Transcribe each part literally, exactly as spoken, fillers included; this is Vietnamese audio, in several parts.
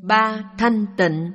Ba thanh tịnh.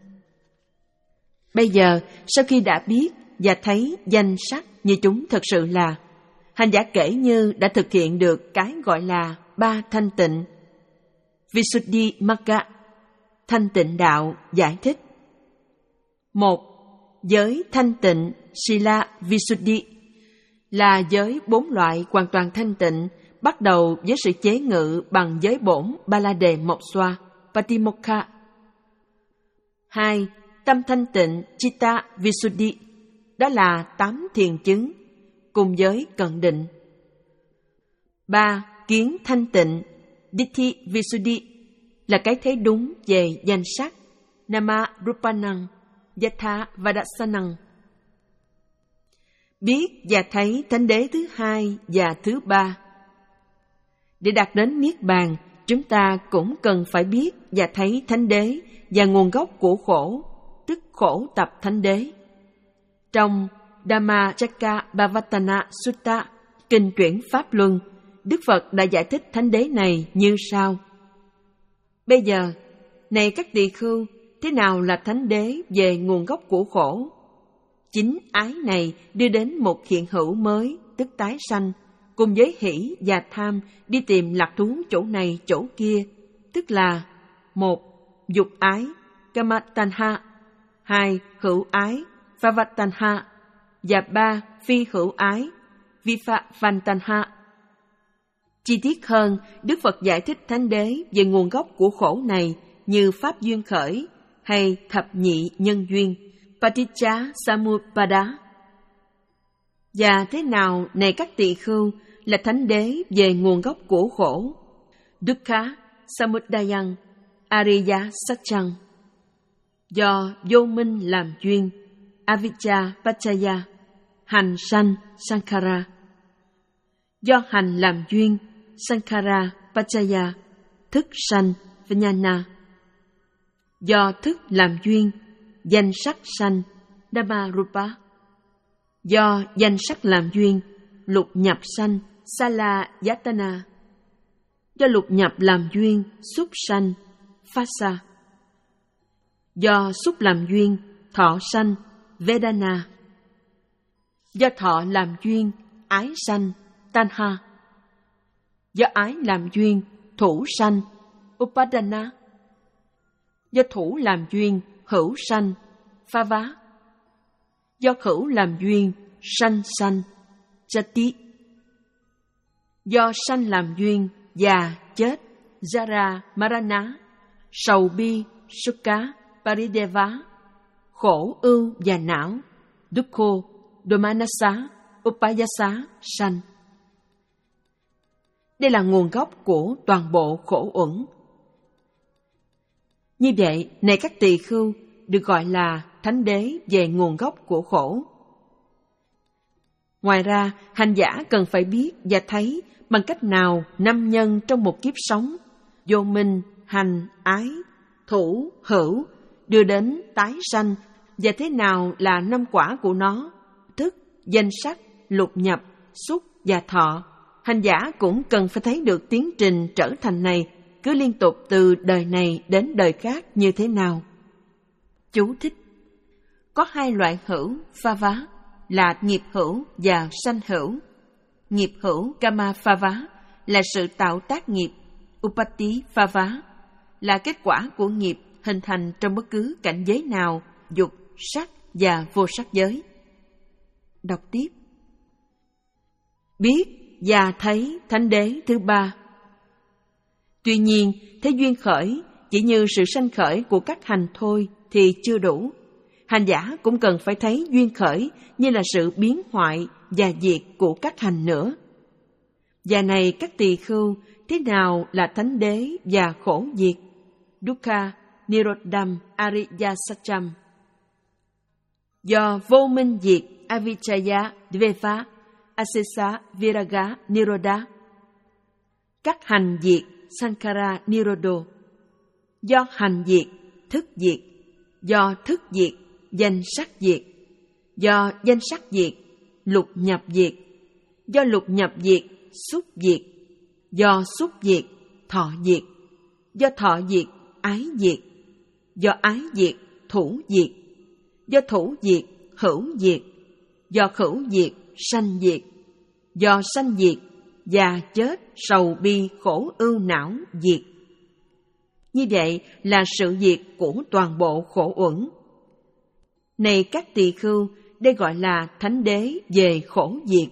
Bây giờ, sau khi đã biết và thấy danh sắc như chúng thực sự là, hành giả kể như đã thực hiện được cái gọi là ba thanh tịnh. Visuddhimagga, thanh tịnh đạo, giải thích. Một, giới thanh tịnh Sila Visuddhi là giới bốn loại hoàn toàn thanh tịnh, bắt đầu với sự chế ngự bằng giới bổn ba la đề mộc xoa, Patimokkha. Hai, tâm thanh tịnh Chitta Visuddhi, đó là tám thiền chứng, cùng với cận định. Ba, kiến thanh tịnh Ditti Visuddhi, là cái thấy đúng về danh sắc, Nama Rupanang, Yatha Vadasanang. Biết và thấy thánh đế thứ hai và thứ ba. Để đạt đến Niết Bàn, chúng ta cũng cần phải biết và thấy thánh đế và nguồn gốc của khổ, tức khổ tập thánh đế. Trong Dhammacakkappavattana Sutta, kinh chuyển Pháp Luân, Đức Phật đã giải thích thánh đế này như sau. Bây giờ, này các tỳ khưu, thế nào là thánh đế về nguồn gốc của khổ? Chính ái này đưa đến một hiện hữu mới, tức tái sanh, cùng với hỷ và tham đi tìm lạc thú chỗ này chỗ kia, tức là một, dục ái, kama tanha, hai, hữu ái, phava tanha, và ba, phi hữu ái, viphava tanha. Chi tiết hơn, Đức Phật giải thích thánh đế về nguồn gốc của khổ này như pháp duyên khởi hay thập nhị nhân duyên, paticca samuppada. Và thế nào, này các tỳ khưu, là thánh đế về nguồn gốc của khổ? Dukkha samudayang ariya satchang. Do vô minh làm duyên, avijja paccaya, hành sanh sankhara. Do hành làm duyên, sankhara paccaya, thức sanh vijnana. Do thức làm duyên, danh sắc sanh dhammarupa. Do danh sắc làm duyên, lục nhập sanh salayatana. Do lục nhập làm duyên, xúc sanh phassa. Do xúc làm duyên, thọ sanh vedana. Do thọ làm duyên, ái sanh tanha. Do ái làm duyên, thủ sanh upadana. Do thủ làm duyên, hữu sanh phava. Do hữu làm duyên, sanh sanh jati. Do sanh làm duyên, già chết jara marana, sầu bi sukha parideva, khổ ưu và não dukkho domanassa upayassa sanh. Đây là nguồn gốc của toàn bộ khổ uẩn. Như vậy, này các tỳ khưu, được gọi là thánh đế về nguồn gốc của khổ. Ngoài ra, hành giả cần phải biết và thấy bằng cách nào năm nhân trong một kiếp sống, vô minh, hành, ái, thủ, hữu, đưa đến tái sanh, và thế nào là năm quả của nó, thức, danh sắc, lục nhập, xúc và thọ. Hành giả cũng cần phải thấy được tiến trình trở thành này cứ liên tục từ đời này đến đời khác như thế nào. Chú thích: có hai loại hữu phava là nghiệp hữu và sanh hữu. Nghiệp hữu kama phava là sự tạo tác nghiệp, upati phava là kết quả của nghiệp hình thành trong bất cứ cảnh giới nào, dục, sắc và vô sắc giới. Đọc tiếp. Biết và thấy thánh đế thứ ba. Tuy nhiên, thế duyên khởi chỉ như sự sanh khởi của các hành thôi thì chưa đủ. Hành giả cũng cần phải thấy duyên khởi như là sự biến hoại và diệt của các hành nữa. Và này các tỳ khưu, thế nào là thánh đế và khổ diệt? Dukkha nirodham ariya satcham. Do vô minh diệt avijjaya dveva asesa viraga nirodha. Các hành diệt sankhara nirodho. Do hành diệt thức diệt. Do thức diệt danh sắc diệt. Do danh sắc diệt lục nhập diệt. Do lục nhập diệt xúc diệt. Do xúc diệt thọ diệt. Do thọ diệt ái diệt. do ái diệt, thủ diệt, do thủ diệt, hữu diệt, do hữu diệt, sanh diệt, do sanh diệt, già chết, sầu bi, khổ ưu não diệt. Như vậy là sự diệt của toàn bộ khổ uẩn. Này các tỳ khưu, đây gọi là thánh đế về khổ diệt.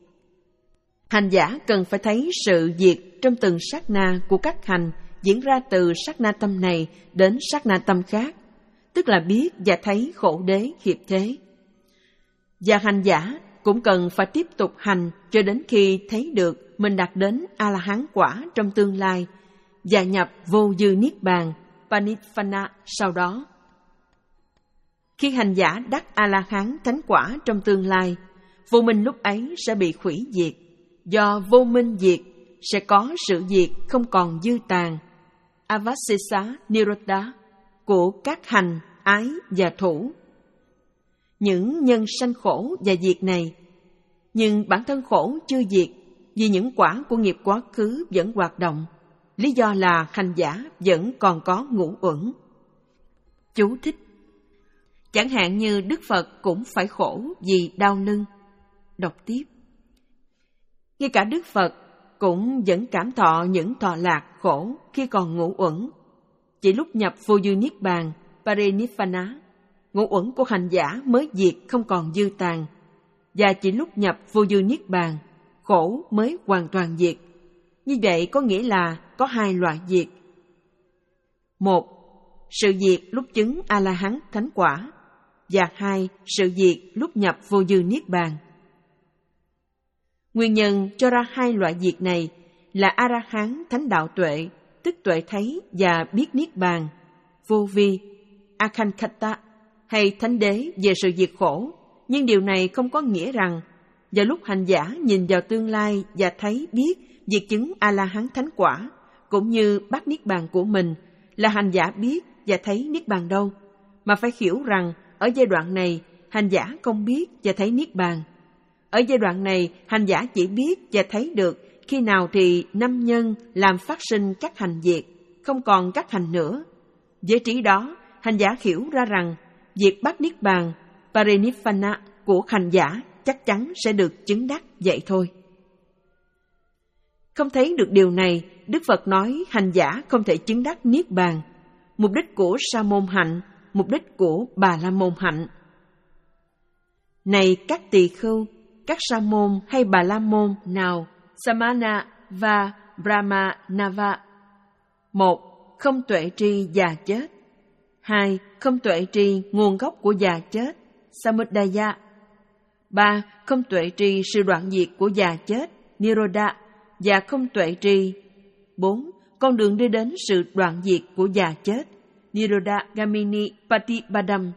Hành giả cần phải thấy sự diệt trong từng sát na của các hành diễn ra từ sát na tâm này đến sát na tâm khác, tức là biết và thấy khổ đế hiệp thế. Và hành giả cũng cần phải tiếp tục hành cho đến khi thấy được mình đạt đến A-la-hán quả trong tương lai và nhập vô dư niết bàn, Panippana sau đó. Khi hành giả đắc A-la-hán thánh quả trong tương lai, vô minh lúc ấy sẽ bị hủy diệt. Do vô minh diệt, sẽ có sự diệt không còn dư tàn, Avasesa Nirodha, của các hành, ái và thủ. Những nhân sanh khổ và diệt này, nhưng bản thân khổ chưa diệt vì những quả của nghiệp quá khứ vẫn hoạt động. Lý do là hành giả vẫn còn có ngũ uẩn. Chú thích: chẳng hạn như Đức Phật cũng phải khổ vì đau lưng. Đọc tiếp: ngay cả Đức Phật cũng vẫn cảm thọ những thọ lạc khổ khi còn ngũ uẩn. Chỉ lúc nhập vô dư niết bàn, Parinibbana, ngũ uẩn của hành giả mới diệt không còn dư tàn, và chỉ lúc nhập vô dư niết bàn, khổ mới hoàn toàn diệt. Như vậy có nghĩa là có hai loại diệt. Một, sự diệt lúc chứng A-la-hán thánh quả, và hai, sự diệt lúc nhập vô dư niết bàn. Nguyên nhân cho ra hai loại diệt này là A-la-hán thánh đạo tuệ, tức tuệ thấy và biết niết bàn, vô vi, Akhankata, hay thánh đế về sự diệt khổ. Nhưng điều này không có nghĩa rằng vào lúc hành giả nhìn vào tương lai và thấy biết việc chứng A-la-hán thánh quả, cũng như bát niết bàn của mình, là hành giả biết và thấy niết bàn đâu, mà phải hiểu rằng ở giai đoạn này hành giả không biết và thấy niết bàn. Ở giai đoạn này hành giả chỉ biết và thấy được khi nào thì năm nhân làm phát sinh các hành diệt, không còn các hành nữa. Với trí đó, hành giả hiểu ra rằng việc bát niết bàn, Parinibbana của hành giả chắc chắn sẽ được chứng đắc vậy thôi. Không thấy được điều này, Đức Phật nói hành giả không thể chứng đắc niết bàn. Mục đích của sa môn hạnh, mục đích của bà la môn hạnh. Này các tỳ khưu, các sa môn hay bà la môn nào, Samana và Brahmanava: một, không tuệ tri già chết. Hai, không tuệ tri nguồn gốc của già chết, Samudaya. Ba, không tuệ tri sự đoạn diệt của già chết, Nirodha, và không tuệ tri. Bốn, con đường đi đến sự đoạn diệt của già chết, Nirodha Gamini Patipadam.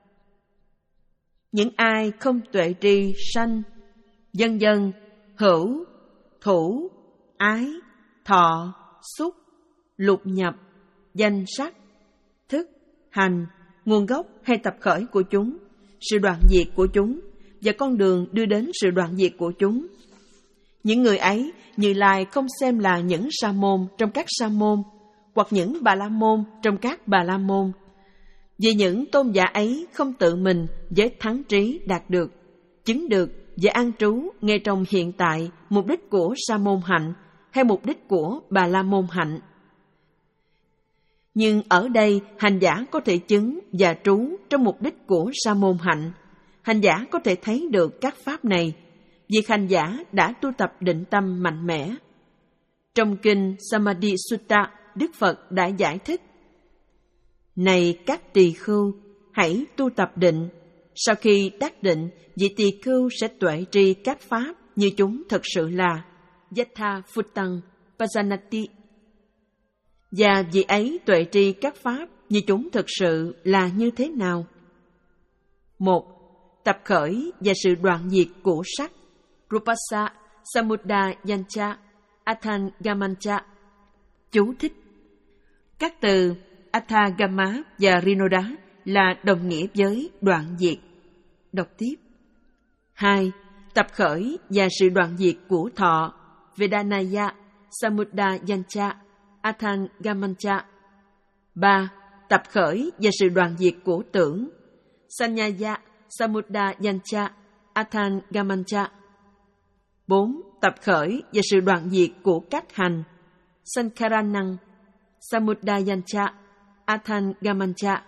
Những ai không tuệ tri sanh, dân dân, hữu, thủ, ái, thọ, xúc, lục nhập, danh sắc, thức, hành, nguồn gốc hay tập khởi của chúng, sự đoạn diệt của chúng, và con đường đưa đến sự đoạn diệt của chúng. Những người ấy, Như Lai không xem là những sa môn trong các sa môn, hoặc những bà la môn trong các bà la môn. Vì những tôn giả ấy không tự mình với thắng trí đạt được, chứng được và an trú ngay trong hiện tại mục đích của sa môn hạnh hay mục đích của bà la môn hạnh. Nhưng ở đây hành giả có thể chứng và trú trong mục đích của sa môn hạnh. Hành giả có thể thấy được các pháp này, việc hành giả đã tu tập định tâm mạnh mẽ. Trong kinh Samadhi Sutta, Đức Phật đã giải thích: này các tỳ khưu, hãy tu tập định. Sau khi đắc định, vị tỳ khưu sẽ tuệ tri các pháp như chúng thật sự là Yatha Phutang Pajanati. Và vị ấy tuệ tri các pháp như chúng thực sự là như thế nào? Một, tập khởi và sự đoạn diệt của sắc, Rupasa Samudayancha Athangamancha. Chú thích: các từ Athagama và Rinoda là đồng nghĩa với đoạn diệt. Đọc tiếp. Hai, tập khởi và sự đoạn diệt của thọ, Vedanaya Samudayancha Athangamancha. Ba, tập tập khởi và sự đoạn diệt của tưởng. Sanyaya Samudayancha Athangamancha. bốn. Tập khởi và sự đoạn diệt của các hành. Sankaranang Samudayancha Athangamancha.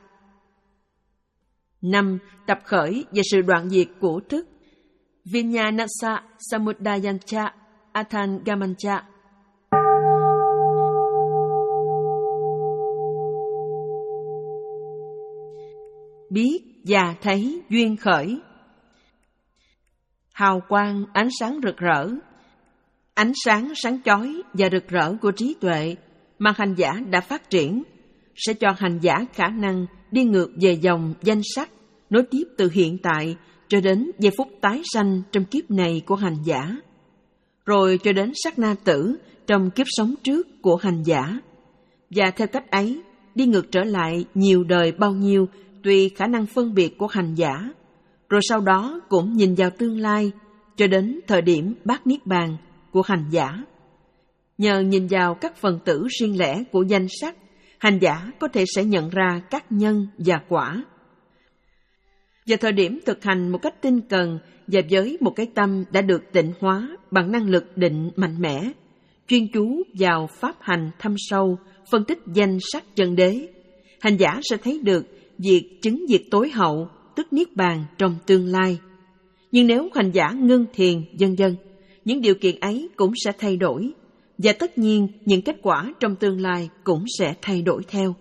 năm. Tập khởi và sự đoạn diệt của thức. Vinyanasa Samudayancha Athangamancha. Biết và thấy duyên khởi. Hào quang ánh sáng rực rỡ, ánh sáng sáng chói và rực rỡ của trí tuệ mà hành giả đã phát triển sẽ cho hành giả khả năng đi ngược về dòng danh sắc, nối tiếp từ hiện tại cho đến giây phút tái sanh trong kiếp này của hành giả, rồi cho đến sát na tử trong kiếp sống trước của hành giả, và theo cách ấy đi ngược trở lại nhiều đời bao nhiêu tùy khả năng phân biệt của hành giả, rồi sau đó cũng nhìn vào tương lai cho đến thời điểm bát niết bàn của hành giả. Nhờ nhìn vào các phần tử riêng lẻ của danh sắc, hành giả có thể sẽ nhận ra các nhân và quả. Vào thời điểm thực hành một cách tinh cần và với một cái tâm đã được tịnh hóa bằng năng lực định mạnh mẽ, chuyên chú vào pháp hành thâm sâu, phân tích danh sắc chân đế, hành giả sẽ thấy được việc chứng diệt tối hậu, tức niết bàn trong tương lai. Nhưng nếu hành giả ngưng thiền, vân vân, những điều kiện ấy cũng sẽ thay đổi, và tất nhiên những kết quả trong tương lai cũng sẽ thay đổi theo.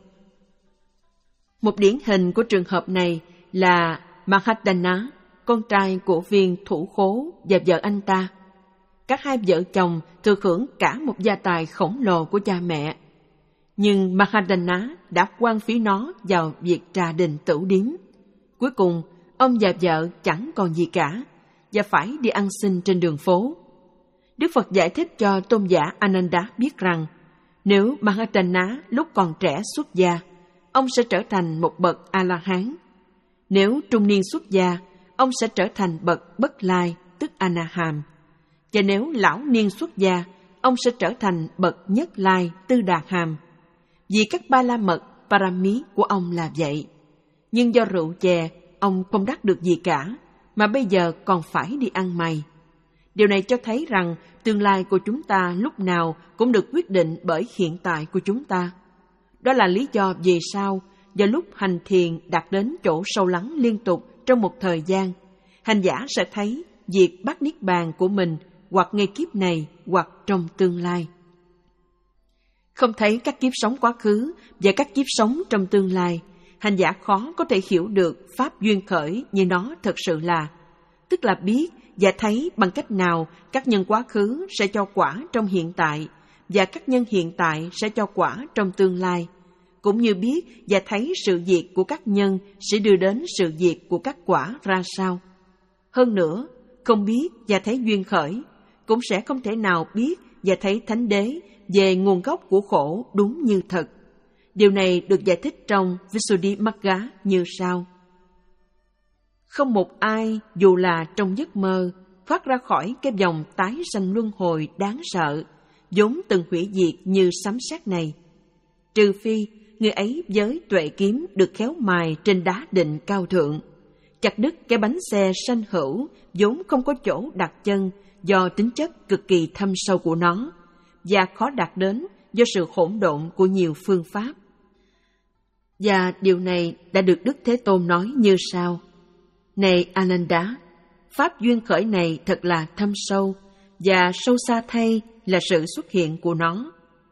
Một điển hình của trường hợp này là Mahadana, con trai của viên thủ khố và vợ anh ta. Các hai vợ chồng thừa hưởng cả một gia tài khổng lồ của cha mẹ. Nhưng Mahadana đã quăng phí nó vào việc trà đình tửu điếm. Cuối cùng, ông và vợ chẳng còn gì cả, và phải đi ăn xin trên đường phố. Đức Phật giải thích cho tôn giả Ananda biết rằng, nếu Mahadana lúc còn trẻ xuất gia, ông sẽ trở thành một bậc A-la-hán. Nếu trung niên xuất gia, ông sẽ trở thành bậc bất lai, tức A-na-hàm. Và nếu lão niên xuất gia, ông sẽ trở thành bậc nhất lai, tư đà hàm. Vì các ba la mật, parami của ông là vậy. Nhưng do rượu chè, ông không đắc được gì cả, mà bây giờ còn phải đi ăn mày. Điều này cho thấy rằng tương lai của chúng ta lúc nào cũng được quyết định bởi hiện tại của chúng ta. Đó là lý do vì sao, do lúc hành thiền đạt đến chỗ sâu lắng liên tục trong một thời gian, hành giả sẽ thấy việc bát niết bàn của mình hoặc ngay kiếp này hoặc trong tương lai. Không thấy các kiếp sống quá khứ và các kiếp sống trong tương lai, hành giả khó có thể hiểu được pháp duyên khởi như nó thật sự là, tức là biết và thấy bằng cách nào các nhân quá khứ sẽ cho quả trong hiện tại và các nhân hiện tại sẽ cho quả trong tương lai, cũng như biết và thấy sự diệt của các nhân sẽ đưa đến sự diệt của các quả ra sao. Hơn nữa, không biết và thấy duyên khởi, cũng sẽ không thể nào biết và thấy thánh đế về nguồn gốc của khổ đúng như thật. Điều này được giải thích trong Visuddhimagga như sau. Không một ai, dù là trong giấc mơ, thoát ra khỏi cái vòng tái sanh luân hồi đáng sợ, vốn từng hủy diệt như sấm sét này. Trừ phi, người ấy với tuệ kiếm được khéo mài trên đá định cao thượng, chặt đứt cái bánh xe sanh hữu vốn không có chỗ đặt chân do tính chất cực kỳ thâm sâu của nó, và khó đạt đến do sự hỗn độn của nhiều phương pháp. Và điều này đã được Đức Thế Tôn nói như sau. Này Ananda, pháp duyên khởi này thật là thâm sâu, và sâu xa thay là sự xuất hiện của nó.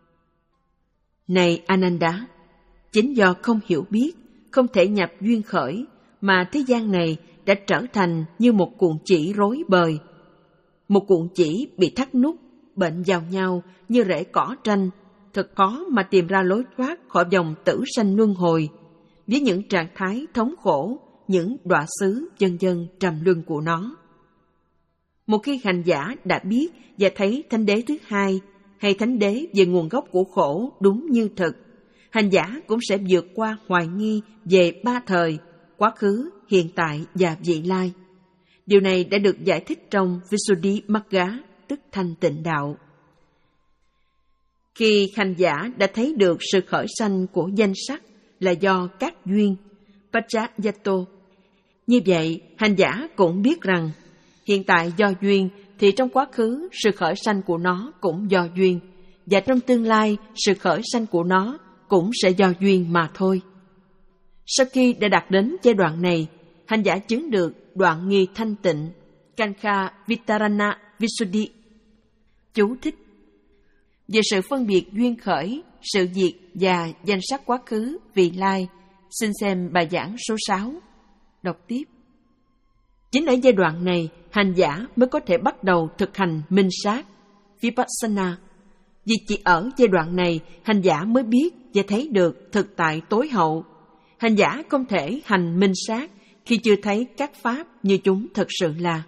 Này Ananda, chính do không hiểu biết, không thể nhập duyên khởi, mà thế gian này đã trở thành như một cuộn chỉ rối bời. Một cuộn chỉ bị thắt nút, bệnh vào nhau như rễ cỏ tranh, thật khó mà tìm ra lối thoát khỏi vòng tử sanh luân hồi, với những trạng thái thống khổ, những đọa xứ vân vân trầm luân của nó. Một khi hành giả đã biết và thấy thánh đế thứ hai, hay thánh đế về nguồn gốc của khổ đúng như thực, hành giả cũng sẽ vượt qua hoài nghi về ba thời, quá khứ, hiện tại và vị lai. Điều này đã được giải thích trong Visuddhimagga, tức thanh tịnh đạo. Khi hành giả đã thấy được sự khởi sanh của danh sắc là do các duyên, Paccayyato. Như vậy, hành giả cũng biết rằng, hiện tại do duyên thì trong quá khứ sự khởi sanh của nó cũng do duyên, và trong tương lai sự khởi sanh của nó cũng sẽ do duyên mà thôi. Sau khi đã đạt đến giai đoạn này, hành giả chứng được đoạn nghi thanh tịnh, Kankha Vitarana Visuddhi. Chú thích: về sự phân biệt duyên khởi, sự diệt và danh sắc quá khứ, vị lai, xin xem bài giảng số sáu. Đọc tiếp. Chính ở giai đoạn này, hành giả mới có thể bắt đầu thực hành minh sát, Vipassana. Vì chỉ ở giai đoạn này, hành giả mới biết và thấy được thực tại tối hậu. Hành giả không thể hành minh sát khi chưa thấy các pháp như chúng thực sự là.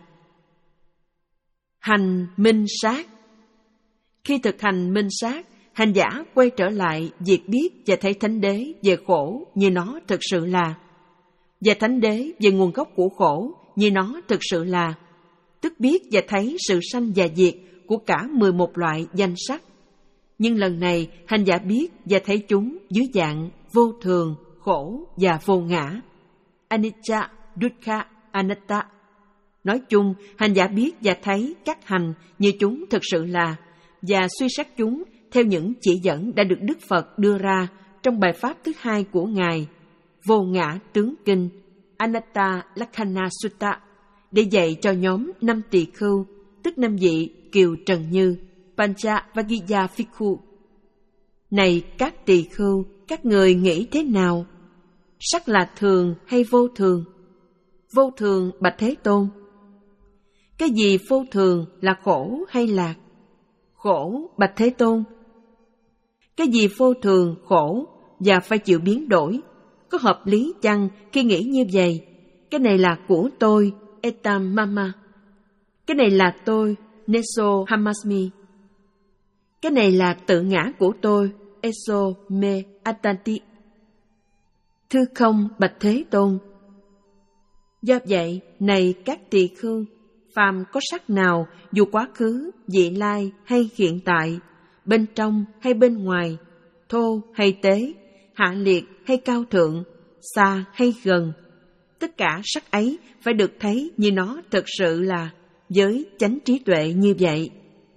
Hành minh sát. Khi thực hành minh sát, hành giả quay trở lại việc biết và thấy thánh đế về khổ như nó thực sự là, và thánh đế về nguồn gốc của khổ như nó thực sự là, tức biết và thấy sự sanh và diệt của cả mười một loại danh sắc. Nhưng lần này, hành giả biết và thấy chúng dưới dạng vô thường, khổ và vô ngã. Anicca, Dukkha, Anatta. Nói chung, hành giả biết và thấy các hành như chúng thực sự là, và suy xét chúng theo những chỉ dẫn đã được Đức Phật đưa ra trong bài pháp thứ hai của Ngài, Vô Ngã Tướng Kinh, Anatta Lakkhana Sutta, để dạy cho nhóm năm tỳ khưu, tức năm vị Kiều Trần Như, Panchavaggiya Phikku. Này các tỳ khưu, các người nghĩ thế nào? Sắc là thường hay vô thường? Vô thường, bạch Thế Tôn. Cái gì vô thường, là khổ hay lạc? Khổ, bạch Thế Tôn. Cái gì vô thường, khổ và phải chịu biến đổi? Có hợp lý chăng khi nghĩ như vậy? Cái này là của tôi, etam mama. Cái này là tôi, neso hamasmi. Cái này là tự ngã của tôi, eso me attanti. Thưa không, bạch Thế Tôn. Do vậy, này các tỳ khưu, phàm có sắc nào, dù quá khứ, vị lai hay hiện tại, bên trong hay bên ngoài, thô hay tế, hạ liệt hay cao thượng, xa hay gần, tất cả sắc ấy phải được thấy như nó thực sự là, với chánh trí tuệ như vậy.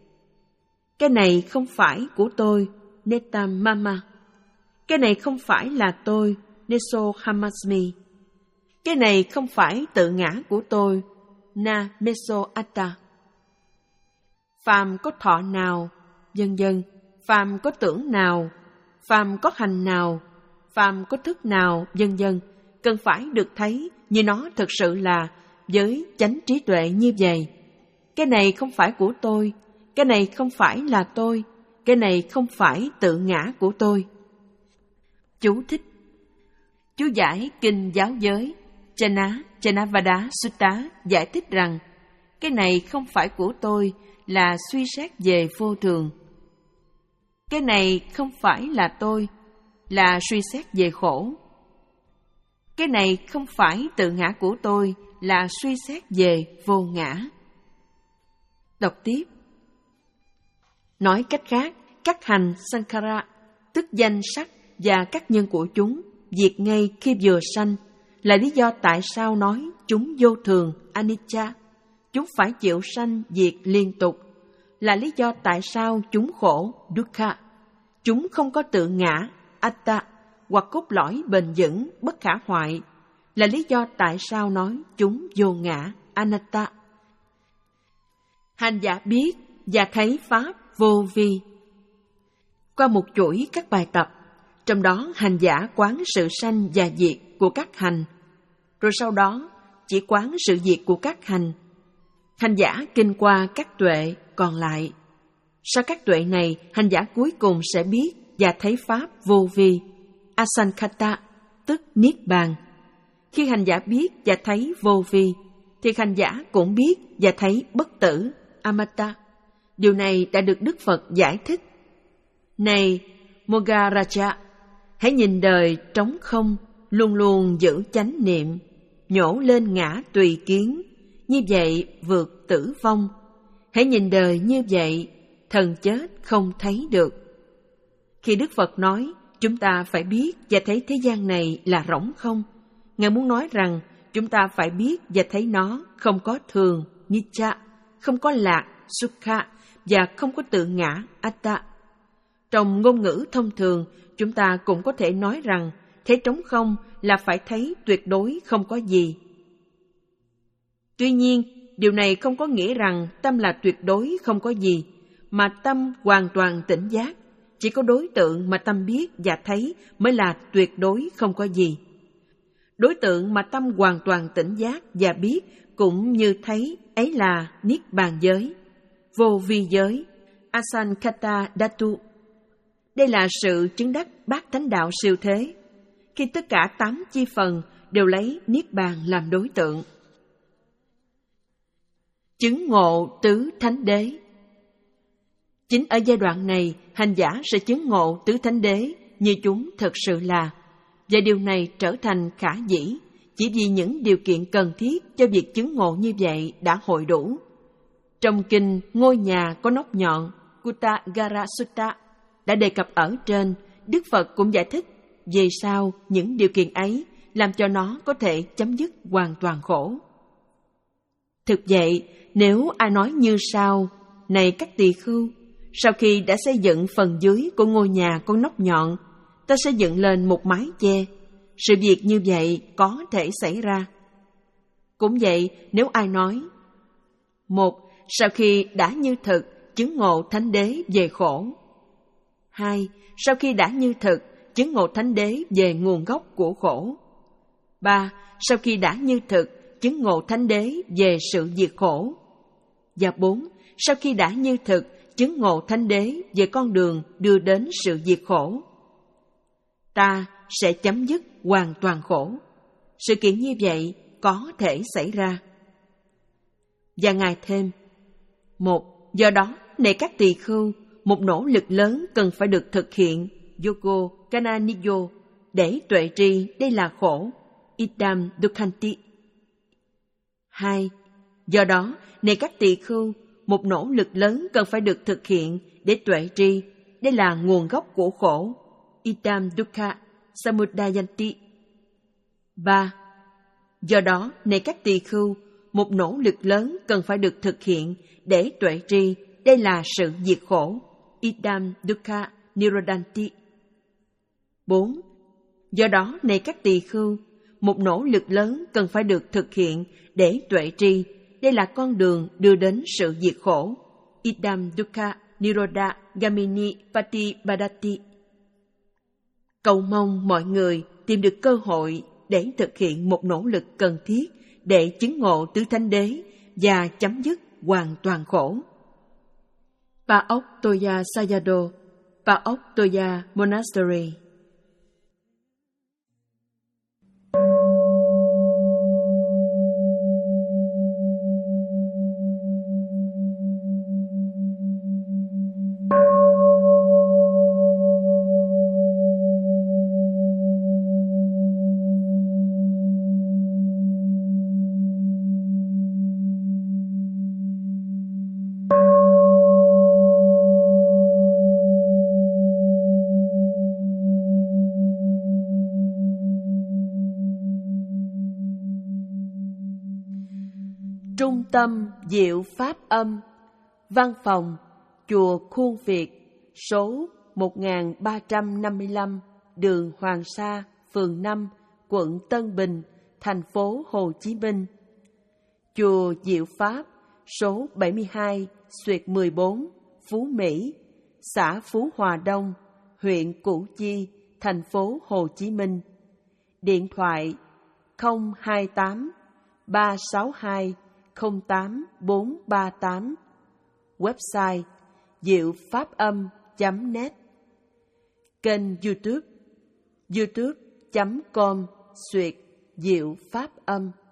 Cái này không phải của tôi, netam mama. Cái này không phải là tôi, neso hamasmi. Cái này không phải tự ngã của tôi, na meso atta. Phàm có thọ nào, vân vân, phàm có tưởng nào, phàm có hành nào, phàm có thức nào, vân vân, cần phải được thấy như nó thực sự là, với chánh trí tuệ như vậy. Cái này không phải của tôi, cái này không phải là tôi, cái này không phải tự ngã của tôi. Chú thích: chú giải kinh giáo giới Chana Chanavada Sutta giải thích rằng, cái này không phải của tôi là suy xét về vô thường. Cái này không phải là tôi là suy xét về khổ. Cái này không phải tự ngã của tôi là suy xét về vô ngã. Đọc tiếp. Nói cách khác, các hành sankhara, tức danh sắc và các nhân của chúng, diệt ngay khi vừa sanh, là lý do tại sao nói chúng vô thường, anicca, chúng phải chịu sanh diệt liên tục, là lý do tại sao chúng khổ, dukkha, chúng không có tự ngã, atta, hoặc cốt lõi bền vững, bất khả hoại, là lý do tại sao nói chúng vô ngã, anatta. Hành giả biết và thấy pháp vô vi. Qua một chuỗi các bài tập, trong đó hành giả quán sự sanh và diệt của các hành, rồi sau đó chỉ quán sự diệt của các hành. Hành giả kinh qua các tuệ còn lại. Sau các tuệ này, hành giả cuối cùng sẽ biết và thấy pháp vô vi, asankhata, tức niết bàn. Khi hành giả biết và thấy vô vi, thì hành giả cũng biết và thấy bất tử, amata. Điều này đã được Đức Phật giải thích. Này Mogaraja, hãy nhìn đời trống không, luôn luôn giữ chánh niệm, nhổ lên ngã tùy kiến, như vậy vượt tử vong. Hãy nhìn đời như vậy, thần chết không thấy được. Khi Đức Phật nói chúng ta phải biết và thấy thế gian này là rỗng không? Ngài muốn nói rằng chúng ta phải biết và thấy nó không có thường, Nitya, không có lạc, Sukha, và không có tự ngã, Atta. Trong ngôn ngữ thông thường, chúng ta cũng có thể nói rằng thấy trống không là phải thấy tuyệt đối không có gì. Tuy nhiên, điều này không có nghĩa rằng tâm là tuyệt đối không có gì, mà tâm hoàn toàn tỉnh giác. Chỉ có đối tượng mà tâm biết và thấy mới là tuyệt đối không có gì. Đối tượng mà tâm hoàn toàn tỉnh giác và biết cũng như thấy ấy là Niết Bàn giới, vô vi giới, Asankata Dhatu. Đây là sự chứng đắc bát thánh đạo siêu thế, khi tất cả tám chi phần đều lấy Niết Bàn làm đối tượng. Chứng ngộ tứ thánh đế. Chính ở giai đoạn này, hành giả sẽ chứng ngộ tứ thánh đế như chúng thực sự là, và điều này trở thành khả dĩ chỉ vì những điều kiện cần thiết cho việc chứng ngộ như vậy đã hội đủ. Trong kinh Ngôi nhà có nóc nhọn Kuttagara Sutta đã đề cập ở trên, Đức Phật cũng giải thích vì sao những điều kiện ấy làm cho nó có thể chấm dứt hoàn toàn khổ. Thực vậy, nếu ai nói như sau: này các tỳ khưu, sau khi đã xây dựng phần dưới của ngôi nhà có nóc nhọn, ta sẽ dựng lên một mái che. Sự việc như vậy có thể xảy ra. Cũng vậy, nếu ai nói: một. Sau khi đã như thực chứng ngộ thánh đế về khổ. Hai. Sau khi đã như thực chứng ngộ thánh đế về nguồn gốc của khổ. Ba. Sau khi đã như thực chứng ngộ thánh đế về sự diệt khổ. Và bốn. Sau khi đã như thực chứng ngộ thánh đế về con đường đưa đến sự diệt khổ. Ta sẽ chấm dứt hoàn toàn khổ. Sự kiện như vậy có thể xảy ra. Và Ngài thêm: một. Do đó, này các tỳ khưu, một nỗ lực lớn cần phải được thực hiện, Yogo Kananiyo, để tuệ tri đây là khổ, Idam Dukhanti. Hai. Do đó, này các tỳ khưu, một nỗ lực lớn cần phải được thực hiện để tuệ tri đây là nguồn gốc của khổ, Idam Dukha Samudayanti. Ba. Do đó, này các tỳ khưu, một nỗ lực lớn cần phải được thực hiện để tuệ tri đây là sự diệt khổ, Idam Dukha Nirodhanti. Bốn. Do đó, này các tỳ khưu, một nỗ lực lớn cần phải được thực hiện để tuệ tri đây là con đường đưa đến sự diệt khổ, Idam Dukha Nirodha Gamini Patibadati. Cầu mong mọi người tìm được cơ hội để thực hiện một nỗ lực cần thiết để chứng ngộ tứ thánh đế và chấm dứt hoàn toàn khổ. Paok Toya Sayadaw, Paok Toya Monastery. Trung tâm Diệu Pháp Âm, Văn phòng Chùa Khuôn Việt, số một nghìn ba trăm năm mươi lăm, đường Hoàng Sa, phường năm, quận Tân Bình, thành phố Hồ Chí Minh. Chùa Diệu Pháp, số bảy mươi hai, xuyệt mười bốn, Phú Mỹ, xã Phú Hòa Đông, huyện Củ Chi, thành phố Hồ Chí Minh. Điện thoại không hai tám ba sáu hai không tám bốn ba tám. Website diệu pháp âm chấm net. Kênh YouTube youtube chấm com xuyệt diệu pháp âm.